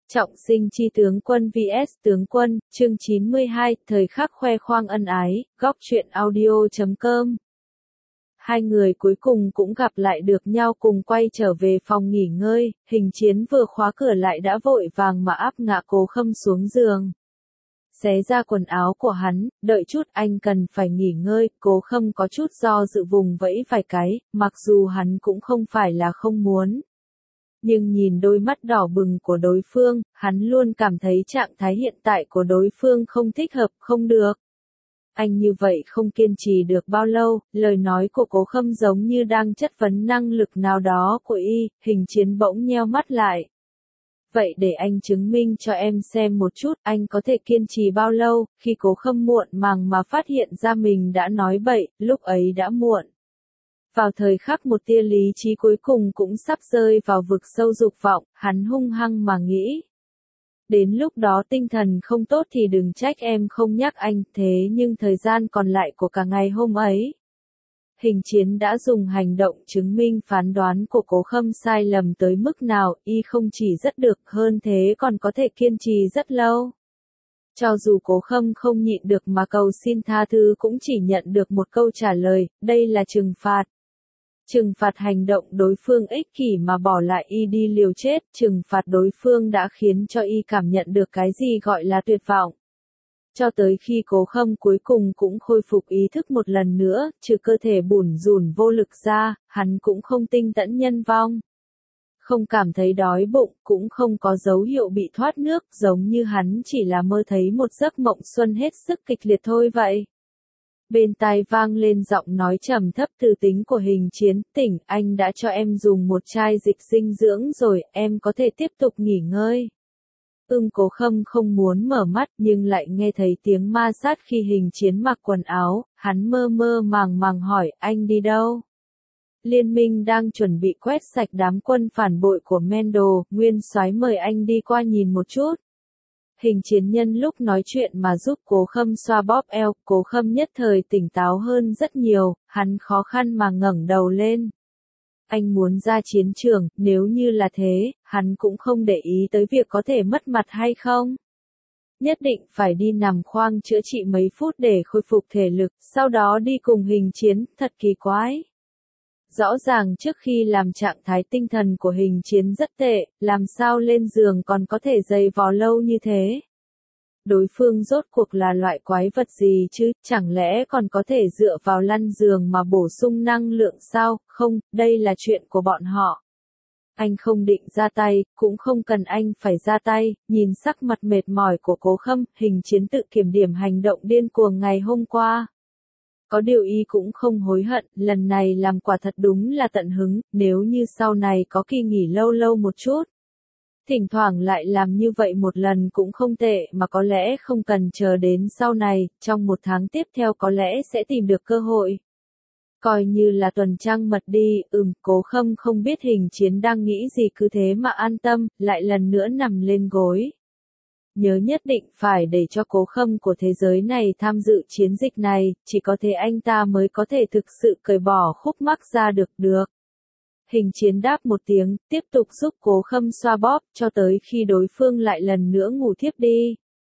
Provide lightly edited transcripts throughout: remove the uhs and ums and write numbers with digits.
Trọng sinh chi tướng quân vs tướng quân, chương 92, thời khắc khoe khoang ân ái, góc truyện audio.com. Hai người cuối cùng cũng gặp lại được nhau cùng quay trở về phòng nghỉ ngơi, Hình Chiến vừa khóa cửa lại đã vội vàng mà áp ngã Cố Khâm xuống giường. Xé ra quần áo của hắn, đợi chút anh cần phải nghỉ ngơi, Cố Khâm có chút do dự vùng vẫy vài cái, mặc dù hắn cũng không phải là không muốn. Nhưng nhìn đôi mắt đỏ bừng của đối phương, hắn luôn cảm thấy trạng thái hiện tại của đối phương không thích hợp, không được. Anh như vậy không kiên trì được bao lâu, lời nói của Cố Khâm giống như đang chất vấn năng lực nào đó của y, Hình Chiến bỗng nheo mắt lại. Vậy để anh chứng minh cho em xem một chút, anh có thể kiên trì bao lâu, khi Cố Khâm muộn màng mà phát hiện ra mình đã nói bậy, lúc ấy đã muộn. Vào thời khắc một tia lý trí cuối cùng cũng sắp rơi vào vực sâu dục vọng, hắn hung hăng mà nghĩ. Đến lúc đó tinh thần không tốt thì đừng trách em không nhắc anh, thế nhưng thời gian còn lại của cả ngày hôm ấy. Hình Chiến đã dùng hành động chứng minh phán đoán của Cố Khâm sai lầm tới mức nào, y không chỉ rất được hơn thế còn có thể kiên trì rất lâu. Cho dù Cố Khâm không nhịn được mà cầu xin tha thứ cũng chỉ nhận được một câu trả lời, đây là trừng phạt. Trừng phạt hành động đối phương ích kỷ mà bỏ lại y đi liều chết, trừng phạt đối phương đã khiến cho y cảm nhận được cái gì gọi là tuyệt vọng. Cho tới khi Cố Khâm cuối cùng cũng khôi phục ý thức một lần nữa, trừ cơ thể bủn rủn vô lực ra, hắn cũng không tinh tẫn nhân vong. Không cảm thấy đói bụng, cũng không có dấu hiệu bị thoát nước, giống như hắn chỉ là mơ thấy một giấc mộng xuân hết sức kịch liệt thôi vậy. Bên tai vang lên giọng nói trầm thấp từ tính của Hình Chiến, tỉnh, anh đã cho em dùng một chai dịch dinh dưỡng rồi, em có thể tiếp tục nghỉ ngơi. Cố Khâm không muốn mở mắt nhưng lại nghe thấy tiếng ma sát khi Hình Chiến mặc quần áo, hắn mơ mơ màng màng hỏi, anh đi đâu? Liên minh đang chuẩn bị quét sạch đám quân phản bội của Mendo, Nguyên Soái mời anh đi qua nhìn một chút. Hình Chiến nhân lúc nói chuyện mà giúp Cố Khâm xoa bóp eo, Cố Khâm nhất thời tỉnh táo hơn rất nhiều, hắn khó khăn mà ngẩng đầu lên. Anh muốn ra chiến trường, nếu như là thế, hắn cũng không để ý tới việc có thể mất mặt hay không. Nhất định phải đi nằm khoang chữa trị mấy phút để khôi phục thể lực, sau đó đi cùng Hình Chiến, thật kỳ quái. Rõ ràng trước khi làm trạng thái tinh thần của Hình Chiến rất tệ, làm sao lên giường còn có thể giày vò lâu như thế. Đối phương rốt cuộc là loại quái vật gì chứ, chẳng lẽ còn có thể dựa vào lăn giường mà bổ sung năng lượng sao, không, đây là chuyện của bọn họ. Anh không định ra tay, cũng không cần anh phải ra tay, nhìn sắc mặt mệt mỏi của Cố Khâm, Hình Chiến tự kiểm điểm hành động điên cuồng ngày hôm qua. Có điều y cũng không hối hận, lần này làm quả thật đúng là tận hứng, nếu như sau này có kỳ nghỉ lâu lâu một chút. Thỉnh thoảng lại làm như vậy một lần cũng không tệ mà có lẽ không cần chờ đến sau này, trong một tháng tiếp theo có lẽ sẽ tìm được cơ hội. Coi như là tuần trăng mật đi, Cố Khâm không biết Hình Chiến đang nghĩ gì cứ thế mà an tâm, lại lần nữa nằm lên gối. Nhớ nhất định phải để cho Cố Khâm của thế giới này tham dự chiến dịch này, chỉ có thế anh ta mới có thể thực sự cởi bỏ khúc mắc ra được. Hình Chiến đáp một tiếng, tiếp tục giúp Cố Khâm xoa bóp, cho tới khi đối phương lại lần nữa ngủ thiếp đi.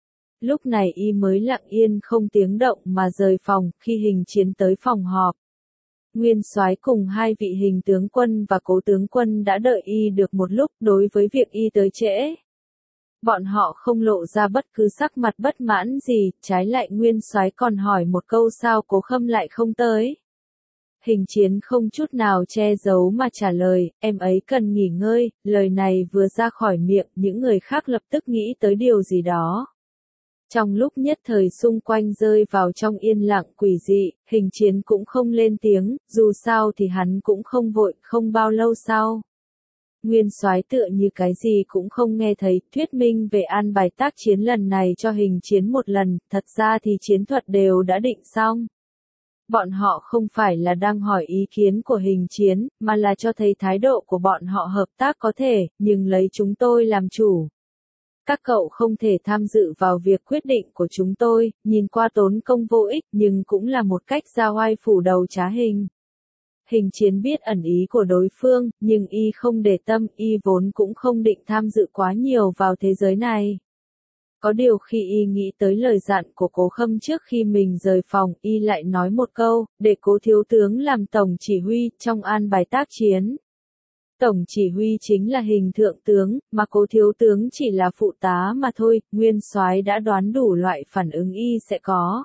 Lúc này y mới lặng yên không tiếng động mà rời phòng, khi Hình Chiến tới phòng họp. Nguyên Soái cùng hai vị Hình tướng quân và Cố tướng quân đã đợi y được một lúc, đối với việc y tới trễ. Bọn họ không lộ ra bất cứ sắc mặt bất mãn gì, trái lại Nguyên Soái còn hỏi một câu sao Cố Khâm lại không tới. Hình Chiến không chút nào che giấu mà trả lời, em ấy cần nghỉ ngơi, lời này vừa ra khỏi miệng, những người khác lập tức nghĩ tới điều gì đó. Trong lúc nhất thời xung quanh rơi vào trong yên lặng quỷ dị, Hình Chiến cũng không lên tiếng, dù sao thì hắn cũng không vội, không bao lâu sau. Nguyên Soái tựa như cái gì cũng không nghe thấy, thuyết minh về an bài tác chiến lần này cho Hình Chiến một lần, thật ra thì chiến thuật đều đã định xong. Bọn họ không phải là đang hỏi ý kiến của Hình Chiến, mà là cho thấy thái độ của bọn họ hợp tác có thể, nhưng lấy chúng tôi làm chủ. Các cậu không thể tham dự vào việc quyết định của chúng tôi, nhìn qua tốn công vô ích nhưng cũng là một cách ra oai phủ đầu trá hình. Hình chiến biết ẩn ý của đối phương, nhưng y không để tâm, y vốn cũng không định tham dự quá nhiều vào thế giới này. Có điều khi y nghĩ tới lời dặn của Cố Khâm trước khi mình rời phòng, y lại nói một câu, để Cố thiếu tướng làm tổng chỉ huy trong an bài tác chiến. Tổng chỉ huy chính là hình thượng tướng, mà Cố thiếu tướng chỉ là phụ tá mà thôi, nguyên soái đã đoán đủ loại phản ứng y sẽ có.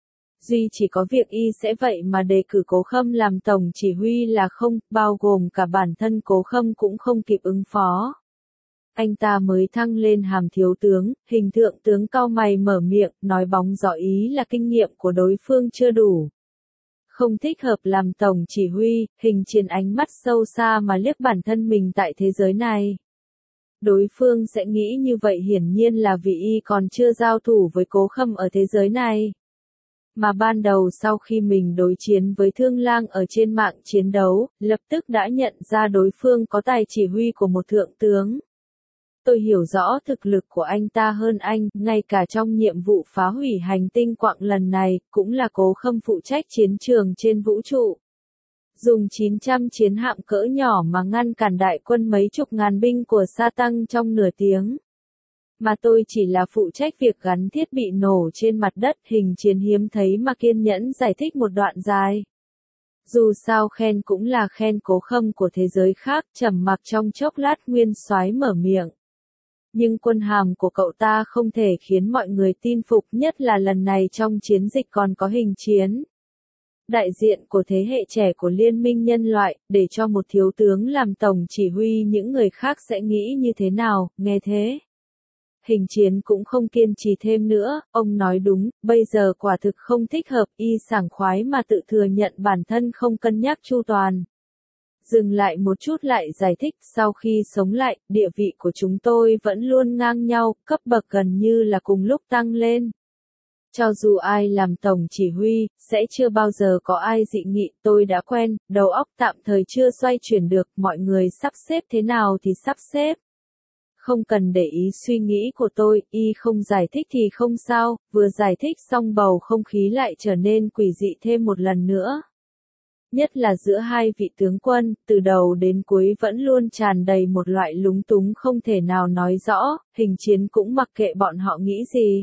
Duy chỉ có việc y sẽ vậy mà đề cử Cố Khâm làm tổng chỉ huy là không, bao gồm cả bản thân Cố Khâm cũng không kịp ứng phó. Anh ta mới thăng lên hàm thiếu tướng, hình thượng tướng cau mày mở miệng, nói bóng gió ý là kinh nghiệm của đối phương chưa đủ. Không thích hợp làm tổng chỉ huy, hình chiến ánh mắt sâu xa mà liếc bản thân mình tại thế giới này. Đối phương sẽ nghĩ như vậy hiển nhiên là vì y còn chưa giao thủ với Cố Khâm ở thế giới này. Mà ban đầu sau khi mình đối chiến với Thương Lang ở trên mạng chiến đấu, lập tức đã nhận ra đối phương có tài chỉ huy của một thượng tướng. Tôi hiểu rõ thực lực của anh ta hơn anh, ngay cả trong nhiệm vụ phá hủy hành tinh quặng lần này, cũng là Cố Khâm phụ trách chiến trường trên vũ trụ. Dùng 900 chiến hạm cỡ nhỏ mà ngăn cản đại quân mấy chục ngàn binh của Sa Tăng trong nửa tiếng. Mà tôi chỉ là phụ trách việc gắn thiết bị nổ trên mặt đất, hình chiến hiếm thấy mà kiên nhẫn giải thích một đoạn dài. Dù sao khen cũng là khen Cố Khâm của thế giới khác, trầm mặc trong chốc lát nguyên soái mở miệng. Nhưng quân hàm của cậu ta không thể khiến mọi người tin phục, nhất là lần này trong chiến dịch còn có hình chiến. Đại diện của thế hệ trẻ của Liên minh Nhân loại, để cho một thiếu tướng làm tổng chỉ huy những người khác sẽ nghĩ như thế nào, nghe thế. Hình chiến cũng không kiên trì thêm nữa, ông nói đúng, bây giờ quả thực không thích hợp, y sảng khoái mà tự thừa nhận bản thân không cân nhắc chu toàn. Dừng lại một chút lại giải thích, sau khi sống lại, địa vị của chúng tôi vẫn luôn ngang nhau, cấp bậc gần như là cùng lúc tăng lên. Cho dù ai làm tổng chỉ huy, sẽ chưa bao giờ có ai dị nghị, tôi đã quen, đầu óc tạm thời chưa xoay chuyển được, mọi người sắp xếp thế nào thì sắp xếp. Không cần để ý suy nghĩ của tôi, y không giải thích thì không sao, vừa giải thích xong bầu không khí lại trở nên quỷ dị thêm một lần nữa. Nhất là giữa hai vị tướng quân, từ đầu đến cuối vẫn luôn tràn đầy một loại lúng túng không thể nào nói rõ, hình chiến cũng mặc kệ bọn họ nghĩ gì.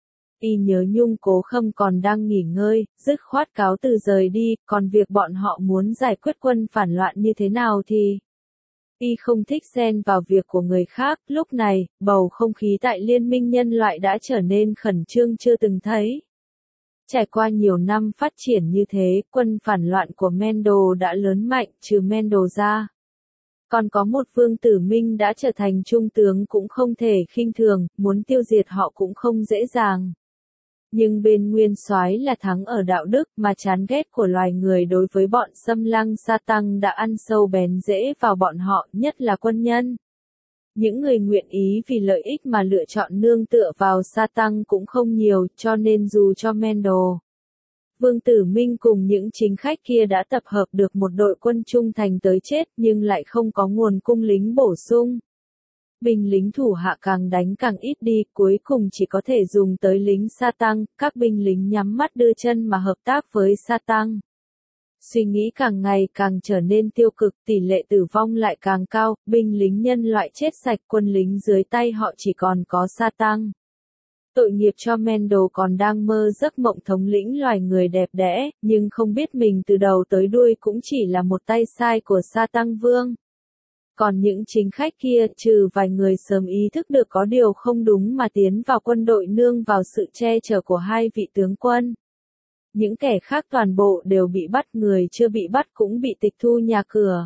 Y nhớ nhung Cố Khâm còn đang nghỉ ngơi, dứt khoát cáo từ rời đi, còn việc bọn họ muốn giải quyết quân phản loạn như thế nào thì... Y không thích xen vào việc của người khác, lúc này, bầu không khí tại Liên minh Nhân loại đã trở nên khẩn trương chưa từng thấy. Trải qua nhiều năm phát triển như thế, quân phản loạn của Mendo đã lớn mạnh, trừ Mendo ra. Còn có một Vương Tử Minh đã trở thành trung tướng cũng không thể khinh thường, muốn tiêu diệt họ cũng không dễ dàng. Nhưng bên nguyên soái là thắng ở đạo đức, mà chán ghét của loài người đối với bọn xâm lăng Sa Tăng đã ăn sâu bén rễ vào bọn họ, nhất là quân nhân. Những người nguyện ý vì lợi ích mà lựa chọn nương tựa vào Sa Tăng cũng không nhiều, cho nên dù cho Mendo, Vương Tử Minh cùng những chính khách kia đã tập hợp được một đội quân trung thành tới chết, nhưng lại không có nguồn cung lính bổ sung. Binh lính thủ hạ càng đánh càng ít đi, cuối cùng chỉ có thể dùng tới lính Sa Tăng, các binh lính nhắm mắt đưa chân mà hợp tác với Sa Tăng. Suy nghĩ càng ngày càng trở nên tiêu cực, tỷ lệ tử vong lại càng cao, binh lính nhân loại chết sạch, quân lính dưới tay họ chỉ còn có Sa Tăng. Tội nghiệp cho Mendo còn đang mơ giấc mộng thống lĩnh loài người đẹp đẽ, nhưng không biết mình từ đầu tới đuôi cũng chỉ là một tay sai của Sa Tăng Vương. Còn những chính khách kia, trừ vài người sớm ý thức được có điều không đúng mà tiến vào quân đội nương vào sự che chở của hai vị tướng quân. Những kẻ khác toàn bộ đều bị bắt, người chưa bị bắt cũng bị tịch thu nhà cửa.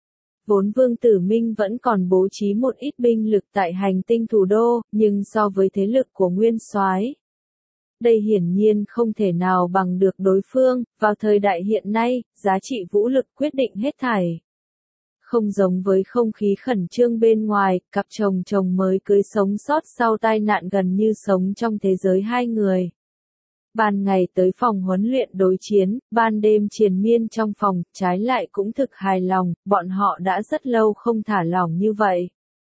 Vốn Vương Tử Minh vẫn còn bố trí một ít binh lực tại hành tinh thủ đô, nhưng so với thế lực của nguyên soái, đây hiển nhiên không thể nào bằng được đối phương, vào thời đại hiện nay, giá trị vũ lực quyết định hết thảy. Không giống với không khí khẩn trương bên ngoài, cặp chồng mới cưới sống sót sau tai nạn gần như sống trong thế giới hai người. Ban ngày tới phòng huấn luyện đối chiến, ban đêm triền miên trong phòng, trái lại cũng thực hài lòng, bọn họ đã rất lâu không thả lỏng như vậy.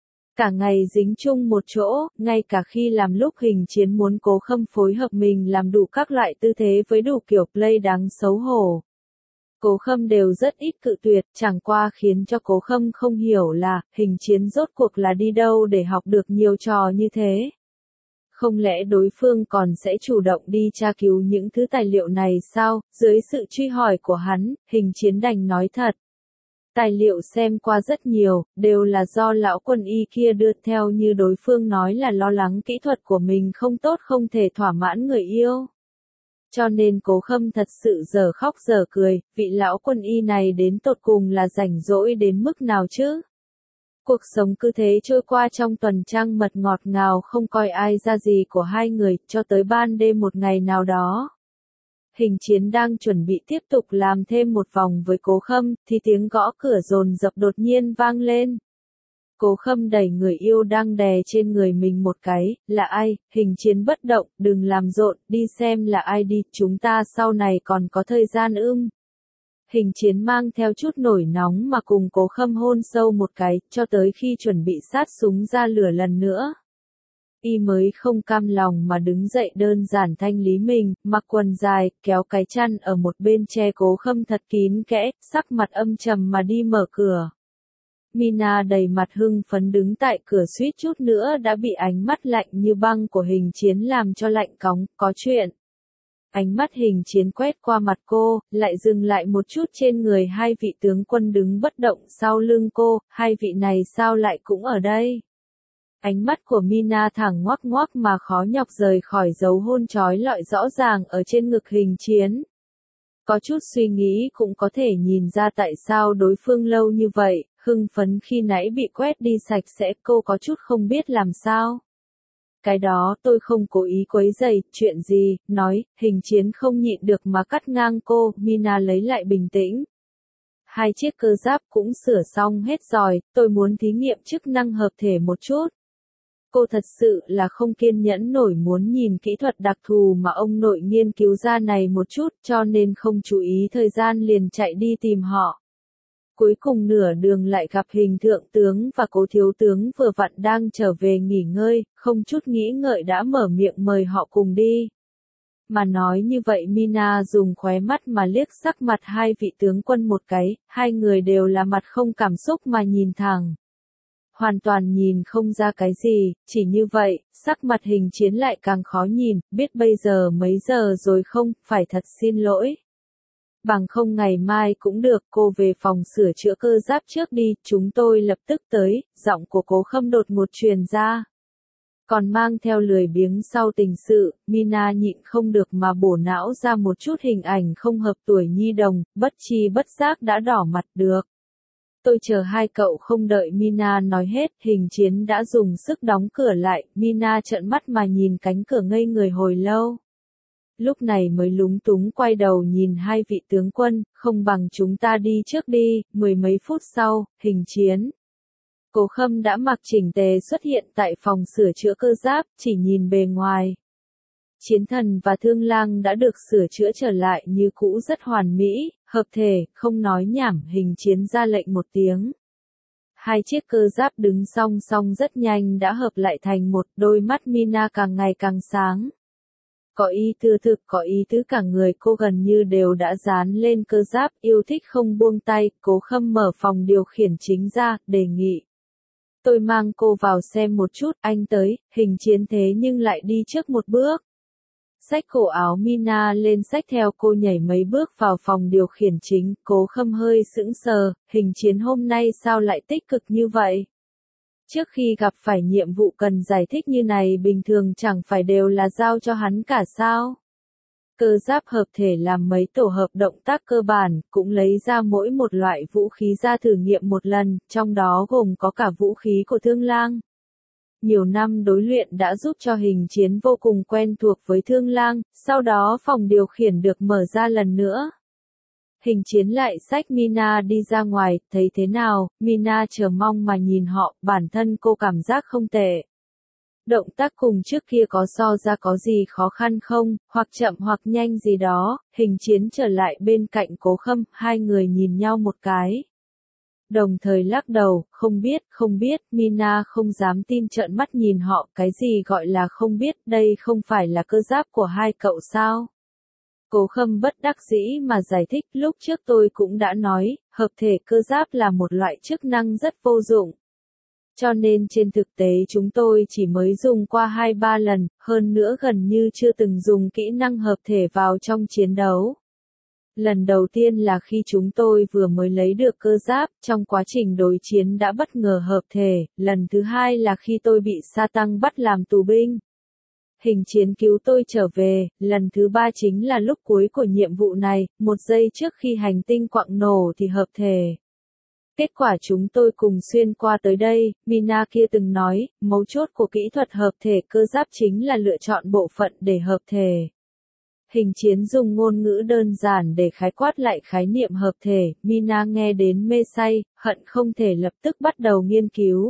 Cả ngày dính chung một chỗ, ngay cả khi làm lúc hình chiến muốn Cố Khâm phối hợp mình làm đủ các loại tư thế với đủ kiểu play đáng xấu hổ. Cố Khâm đều rất ít cự tuyệt, chẳng qua khiến cho Cố Khâm không hiểu là, Hình Chiến rốt cuộc là đi đâu để học được nhiều trò như thế. Không lẽ đối phương còn sẽ chủ động đi tra cứu những thứ tài liệu này sao? Dưới sự truy hỏi của hắn, Hình Chiến đành nói thật. Tài liệu xem qua rất nhiều, đều là do lão quân y kia đưa theo, như đối phương nói là lo lắng kỹ thuật của mình không tốt, không thể thỏa mãn người yêu. Cho nên Cố Khâm thật sự giờ khóc giờ cười, vị lão quân y này đến tột cùng là rảnh rỗi đến mức nào chứ? Cuộc sống cứ thế trôi qua trong tuần trăng mật ngọt ngào, không coi ai ra gì của hai người, cho tới ban đêm một ngày nào đó. Hình Chiến đang chuẩn bị tiếp tục làm thêm một vòng với Cố Khâm, thì tiếng gõ cửa dồn dập đột nhiên vang lên. Cố Khâm đẩy người yêu đang đè trên người mình một cái, là ai? Hình Chiến bất động, đừng làm rộn, đi xem là ai đi, chúng ta sau này còn có thời gian ưng. Hình Chiến mang theo chút nổi nóng mà cùng Cố Khâm hôn sâu một cái, cho tới khi chuẩn bị sát súng ra lửa lần nữa. Y mới không cam lòng mà đứng dậy đơn giản thanh lý mình, mặc quần dài, kéo cái chăn ở một bên che Cố Khâm thật kín kẽ, sắc mặt âm trầm mà đi mở cửa. Mina đầy mặt hưng phấn đứng tại cửa, suýt chút nữa đã bị ánh mắt lạnh như băng của Hình Chiến làm cho lạnh cóng. Có chuyện. Ánh mắt Hình Chiến quét qua mặt cô, lại dừng lại một chút trên người hai vị tướng quân đứng bất động sau lưng cô, hai vị này sao lại cũng ở đây? Ánh mắt của Mina thẳng ngoác ngoác mà khó nhọc rời khỏi dấu hôn trói lọi rõ ràng ở trên ngực Hình Chiến. Có chút suy nghĩ cũng có thể nhìn ra tại sao đối phương lâu như vậy, hưng phấn khi nãy bị quét đi sạch sẽ, cô có chút không biết làm sao. Cái đó tôi không cố ý quấy rầy, chuyện gì, nói, Hình Chiến không nhịn được mà cắt ngang cô, Mina lấy lại bình tĩnh. Hai chiếc cơ giáp cũng sửa xong hết rồi, tôi muốn thí nghiệm chức năng hợp thể một chút. Cô thật sự là không kiên nhẫn nổi muốn nhìn kỹ thuật đặc thù mà ông nội nghiên cứu ra này một chút, cho nên không chú ý thời gian liền chạy đi tìm họ. Cuối cùng nửa đường lại gặp Hình thượng tướng và Cố thiếu tướng vừa vặn đang trở về nghỉ ngơi, không chút nghĩ ngợi đã mở miệng mời họ cùng đi. Mà nói như vậy Mina dùng khóe mắt mà liếc sắc mặt hai vị tướng quân một cái, hai người đều là mặt không cảm xúc mà nhìn thẳng. Hoàn toàn nhìn không ra cái gì, chỉ như vậy, sắc mặt Hình Chiến lại càng khó nhìn, biết bây giờ mấy giờ rồi không, phải thật xin lỗi. Bằng không ngày mai cũng được, cô về phòng sửa chữa cơ giáp trước đi, chúng tôi lập tức tới, giọng của Cố Khâm đột ngột truyền ra. Còn mang theo lười biếng sau tình sự, Mina nhịn không được mà bổ não ra một chút hình ảnh không hợp tuổi nhi đồng, bất tri bất giác đã đỏ mặt được. Tôi chờ hai cậu, không đợi Mina nói hết, Hình Chiến đã dùng sức đóng cửa lại, Mina trợn mắt mà nhìn cánh cửa ngây người hồi lâu. Lúc này mới lúng túng quay đầu nhìn hai vị tướng quân, không bằng chúng ta đi trước đi, mười mấy phút sau, Hình Chiến. Cố Khâm đã mặc chỉnh tề xuất hiện tại phòng sửa chữa cơ giáp, chỉ nhìn bề ngoài. Chiến Thần và Thương Lang đã được sửa chữa trở lại như cũ rất hoàn mỹ, hợp thể, không nói nhảm, Hình Chiến ra lệnh một tiếng. Hai chiếc cơ giáp đứng song song rất nhanh đã hợp lại thành một, đôi mắt Mina càng ngày càng sáng. Có ý tư thực, có ý tứ, cả người cô gần như đều đã dán lên cơ giáp, yêu thích không buông tay. Cố Khâm mở phòng điều khiển chính ra, đề nghị. Tôi mang cô vào xem một chút, anh tới. Hình Chiến thế nhưng lại đi trước một bước. Xách cổ áo Mina lên, xách theo cô nhảy mấy bước vào phòng điều khiển chính. Cố Khâm hơi sững sờ, Hình Chiến hôm nay sao lại tích cực như vậy? Trước khi gặp phải nhiệm vụ cần giải thích như này bình thường chẳng phải đều là giao cho hắn cả sao? Cơ giáp hợp thể làm mấy tổ hợp động tác cơ bản, cũng lấy ra mỗi một loại vũ khí ra thử nghiệm một lần, trong đó gồm có cả vũ khí của Thương Lang. Nhiều năm đối luyện đã giúp cho Hình Chiến vô cùng quen thuộc với Thương Lang, sau đó phòng điều khiển được mở ra lần nữa. Hình Chiến lại xách Mina đi ra ngoài, thấy thế nào? Mina chờ mong mà nhìn họ, bản thân cô cảm giác không tệ. Động tác cùng trước kia có so ra có gì khó khăn không, hoặc chậm hoặc nhanh gì đó. Hình Chiến trở lại bên cạnh Cố Khâm, hai người nhìn nhau một cái. Đồng thời lắc đầu, không biết, Mina không dám tin trợn mắt nhìn họ, cái gì gọi là không biết, đây không phải là cơ giáp của hai cậu sao? Cố Khâm bất đắc dĩ mà giải thích, lúc trước tôi cũng đã nói, hợp thể cơ giáp là một loại chức năng rất vô dụng. Cho nên trên thực tế chúng tôi chỉ mới dùng qua 2-3 lần, hơn nữa gần như chưa từng dùng kỹ năng hợp thể vào trong chiến đấu. Lần đầu tiên là khi chúng tôi vừa mới lấy được cơ giáp, trong quá trình đối chiến đã bất ngờ hợp thể, lần thứ hai là khi tôi bị Sa Tăng bắt làm tù binh. Hình chiến cứu tôi trở về, lần thứ ba chính là lúc cuối của nhiệm vụ này, 1 giây trước khi hành tinh quặng nổ thì hợp thể. Kết quả chúng tôi cùng xuyên qua tới đây, Mina kia từng nói, mấu chốt của kỹ thuật hợp thể cơ giáp chính là lựa chọn bộ phận để hợp thể. Hình chiến dùng ngôn ngữ đơn giản để khái quát lại khái niệm hợp thể, Mina nghe đến mê say, hận không thể lập tức bắt đầu nghiên cứu.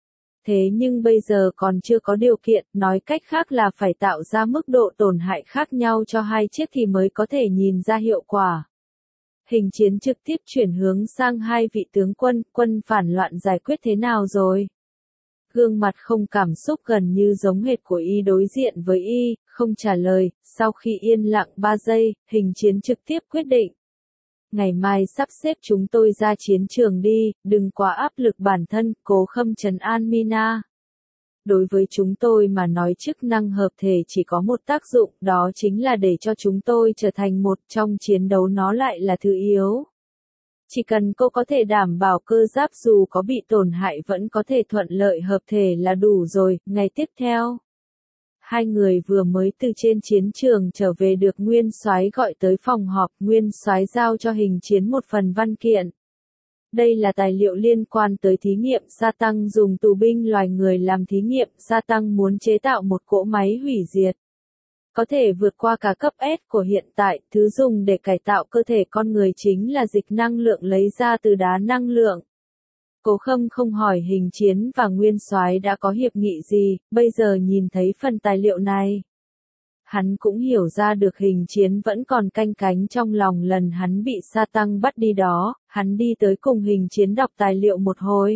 Thế nhưng bây giờ còn chưa có điều kiện, nói cách khác là phải tạo ra mức độ tổn hại khác nhau cho hai chiếc thì mới có thể nhìn ra hiệu quả. Hình chiến trực tiếp chuyển hướng sang hai vị tướng quân, quân phản loạn giải quyết thế nào rồi? Gương mặt không cảm xúc gần như giống hệt của y đối diện với y, không trả lời, sau khi yên lặng 3 giây, hình chiến trực tiếp quyết định. Ngày mai sắp xếp chúng tôi ra chiến trường đi, đừng quá áp lực bản thân, Cố Khâm trấn an Mina. Đối với chúng tôi mà nói chức năng hợp thể chỉ có một tác dụng, đó chính là để cho chúng tôi trở thành một, trong chiến đấu nó lại là thứ yếu. Chỉ cần cô có thể đảm bảo cơ giáp dù có bị tổn hại vẫn có thể thuận lợi hợp thể là đủ rồi. Ngày tiếp theo, hai người vừa mới từ trên chiến trường trở về được Nguyên Soái gọi tới phòng họp, Nguyên Soái giao cho hình chiến một phần văn kiện. Đây là tài liệu liên quan tới thí nghiệm Sa Tăng dùng tù binh loài người làm thí nghiệm, Sa Tăng muốn chế tạo một cỗ máy hủy diệt. Có thể vượt qua cả cấp S của hiện tại, thứ dùng để cải tạo cơ thể con người chính là dịch năng lượng lấy ra từ đá năng lượng. Cố Khâm không hỏi hình chiến và Nguyên Soái đã có hiệp nghị gì, bây giờ nhìn thấy phần tài liệu này. Hắn cũng hiểu ra được hình chiến vẫn còn canh cánh trong lòng lần hắn bị Sa Tăng bắt đi đó, hắn đi tới cùng hình chiến đọc tài liệu một hồi.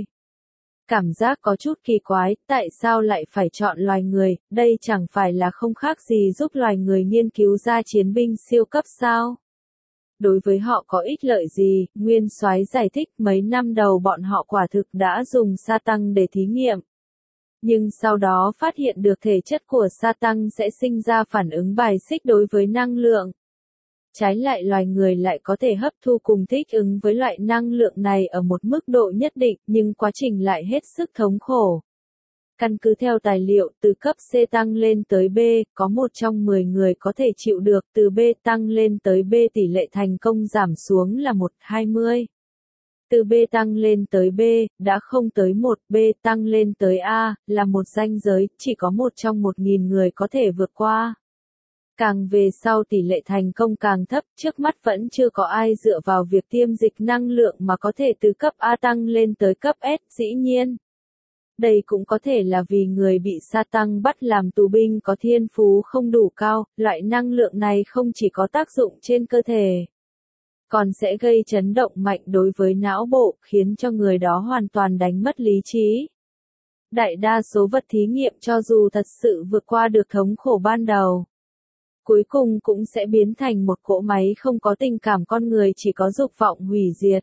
Cảm giác có chút kỳ quái, tại sao lại phải chọn loài người, đây chẳng phải là không khác gì giúp loài người nghiên cứu ra chiến binh siêu cấp sao? Đối với họ có ích lợi gì? Nguyên Soái giải thích, mấy năm đầu bọn họ quả thực đã dùng Sa Tăng để thí nghiệm. Nhưng sau đó phát hiện được thể chất của Sa Tăng sẽ sinh ra phản ứng bài xích đối với năng lượng. Trái lại loài người lại có thể hấp thu cùng thích ứng với loại năng lượng này ở một mức độ nhất định, nhưng quá trình lại hết sức thống khổ. Căn cứ theo tài liệu, từ cấp C tăng lên tới B, có 1 trong 10 người có thể chịu được, từ B tăng lên tới B tỷ lệ thành công giảm xuống là 1/20. Từ B tăng lên tới B, đã không tới 1, B tăng lên tới A, là một ranh giới, chỉ có 1 trong 1.000 người có thể vượt qua. Càng về sau tỷ lệ thành công càng thấp, trước mắt vẫn chưa có ai dựa vào việc tiêm dịch năng lượng mà có thể từ cấp A tăng lên tới cấp S, dĩ nhiên. Đây cũng có thể là vì người bị Sa Tăng bắt làm tù binh có thiên phú không đủ cao, loại năng lượng này không chỉ có tác dụng trên cơ thể, còn sẽ gây chấn động mạnh đối với não bộ, khiến cho người đó hoàn toàn đánh mất lý trí. Đại đa số vật thí nghiệm cho dù thật sự vượt qua được thống khổ ban đầu, cuối cùng cũng sẽ biến thành một cỗ máy không có tình cảm con người, chỉ có dục vọng hủy diệt.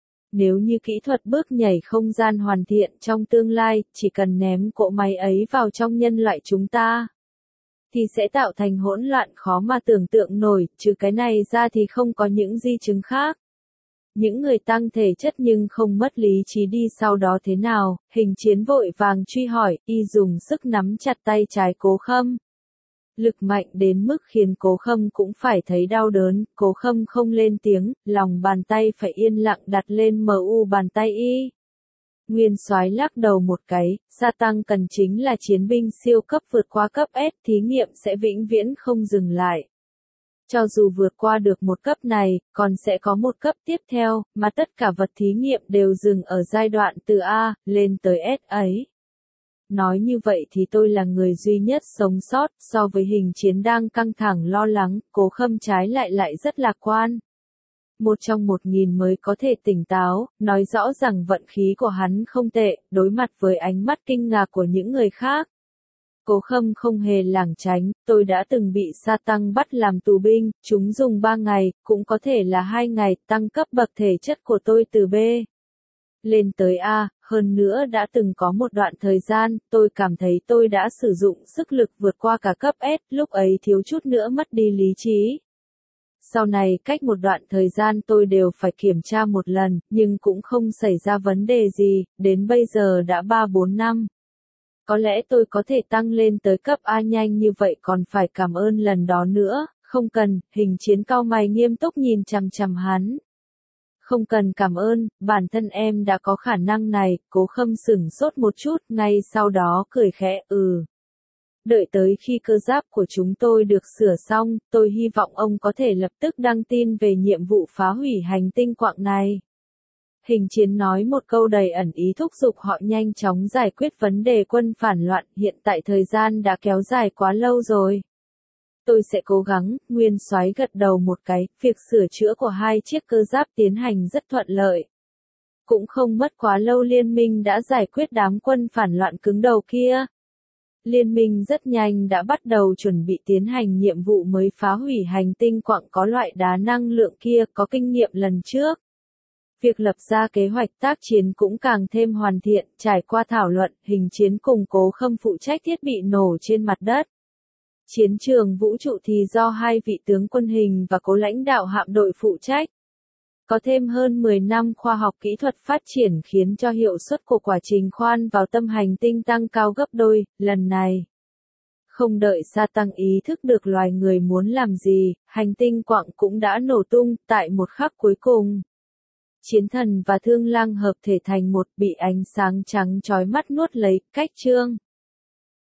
Nếu như kỹ thuật bước nhảy không gian hoàn thiện trong tương lai, chỉ cần ném cỗ máy ấy vào trong nhân loại chúng ta, thì sẽ tạo thành hỗn loạn khó mà tưởng tượng nổi, trừ cái này ra thì không có những di chứng khác. Những người tăng thể chất nhưng không mất lý trí đi sau đó thế nào? Hình chiến vội vàng truy hỏi, y dùng sức nắm chặt tay trái Cố Khâm. Lực mạnh đến mức khiến Cố Khâm cũng phải thấy đau đớn, Cố Khâm không lên tiếng, lòng bàn tay phải yên lặng đặt lên mu bàn tay y. Nguyên Soái lắc đầu một cái, Sa Tăng cần chính là chiến binh siêu cấp vượt qua cấp S, thí nghiệm sẽ vĩnh viễn không dừng lại. Cho dù vượt qua được một cấp này, còn sẽ có một cấp tiếp theo, mà tất cả vật thí nghiệm đều dừng ở giai đoạn từ A, lên tới S ấy. Nói như vậy thì tôi là người duy nhất sống sót, so với hình chiến đang căng thẳng lo lắng, Cố Khâm trái lại rất lạc quan. 1 trong 1.000 mới có thể tỉnh táo, nói rõ rằng vận khí của hắn không tệ, đối mặt với ánh mắt kinh ngạc của những người khác. Cố Khâm không hề lảng tránh, tôi đã từng bị sa tăng bắt làm tù binh, chúng dùng 3 ngày, cũng có thể là 2 ngày, tăng cấp bậc thể chất của tôi từ B lên tới A, hơn nữa đã từng có một đoạn thời gian, tôi cảm thấy tôi đã sử dụng sức lực vượt qua cả cấp S, lúc ấy thiếu chút nữa mất đi lý trí. Sau này cách một đoạn thời gian tôi đều phải kiểm tra một lần, nhưng cũng không xảy ra vấn đề gì, đến bây giờ đã 3-4 năm. Có lẽ tôi có thể tăng lên tới cấp A nhanh như vậy còn phải cảm ơn lần đó nữa, không cần, Hình Chiến cau mày nghiêm túc nhìn chằm chằm hắn. Không cần cảm ơn, bản thân em đã có khả năng này, Cố Khâm sửng sốt một chút, ngay sau đó cười khẽ, Đợi tới khi cơ giáp của chúng tôi được sửa xong, tôi hy vọng ông có thể lập tức đăng tin về nhiệm vụ phá hủy hành tinh quặng này. Hình Chiến nói một câu đầy ẩn ý thúc giục họ nhanh chóng giải quyết vấn đề quân phản loạn, hiện tại thời gian đã kéo dài quá lâu rồi. Tôi sẽ cố gắng, Nguyên Soái gật đầu một cái, việc sửa chữa của 2 chiếc cơ giáp tiến hành rất thuận lợi. Cũng không mất quá lâu liên minh đã giải quyết đám quân phản loạn cứng đầu kia. Liên minh rất nhanh đã bắt đầu chuẩn bị tiến hành nhiệm vụ mới phá hủy hành tinh quặng có loại đá năng lượng kia có kinh nghiệm lần trước. Việc lập ra kế hoạch tác chiến cũng càng thêm hoàn thiện, trải qua thảo luận, Hình Chiến cùng Cố Khâm phụ trách thiết bị nổ trên mặt đất. Chiến trường vũ trụ thì do 2 vị tướng quân Hình và Cố lãnh đạo hạm đội phụ trách. Có thêm hơn 10 năm khoa học kỹ thuật phát triển khiến cho hiệu suất của quá trình khoan vào tâm hành tinh tăng cao gấp đôi, lần này. Không đợi sa tăng ý thức được loài người muốn làm gì, hành tinh quặng cũng đã nổ tung, tại một khắc cuối cùng. Chiến Thần và Thương Lang hợp thể thành một, bị ánh sáng trắng chói mắt nuốt lấy, cách chương.